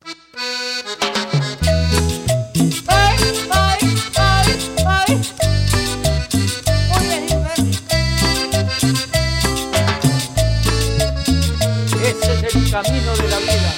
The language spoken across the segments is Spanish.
Ese es el camino de la vida.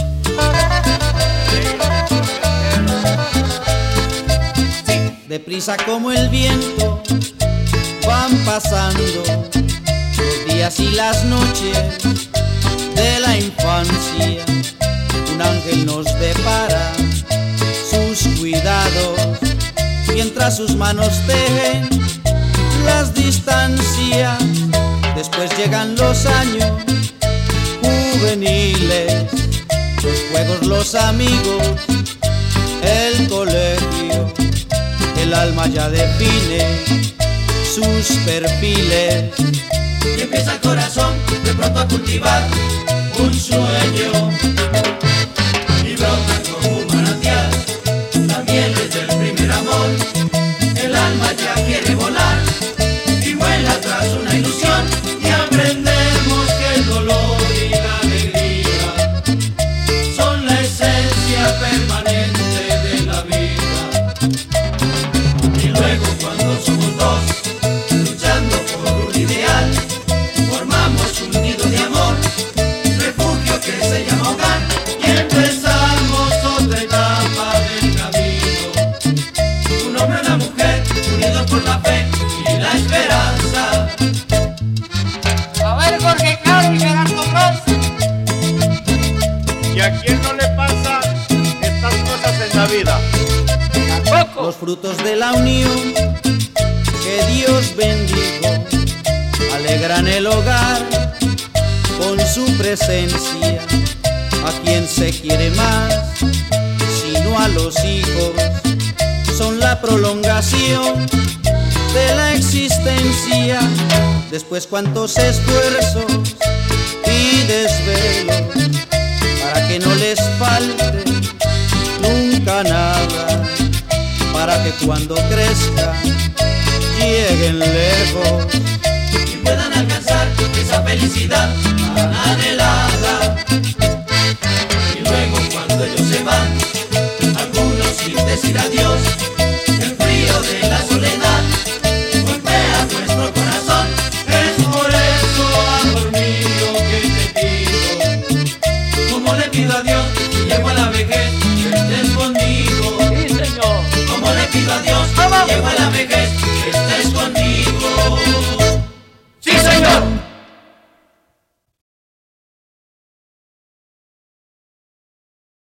Deprisa como el viento van pasando los días y las noches de la infancia. Un ángel nos depara sus cuidados mientras sus manos tejen las distancias. Después llegan los años juveniles, los juegos, los amigos, el colegio. El alma ya define sus perfiles y empieza el corazón de pronto a cultivar un sueño y brota como un manantial la miel desde el primer amor. El alma ya quiere volar y vuela tras una ilusión y aprendemos que el dolor y la alegría son la esencia permanente de la vida. Y luego cuando somos dos luchando por un ideal, formamos un nido de amor, refugio que se llama hogar, y empezamos otra etapa del camino. Un hombre y una mujer unidos por la fe y la esperanza. A ver, Jorge Claro y Gerardo Bros. ¿Y a quién no le pasa estas cosas en la vida? Tampoco. los frutos de la unión que Dios bendijo alegran el hogar con su presencia. A quien se quiere más, sino a los hijos, son la prolongación de la existencia. Después cuántos esfuerzos y desvelos para que no les falte nunca nada, para que cuando crezcan lleguen lejos Y puedan alcanzar esa felicidad tan anhelada. Y luego cuando ellos se van, algunos sin decir adiós, el frío de la soledad golpea nuestro corazón. Es por eso, amor mío, que te pido, como le pido a Dios, y llego a la vejez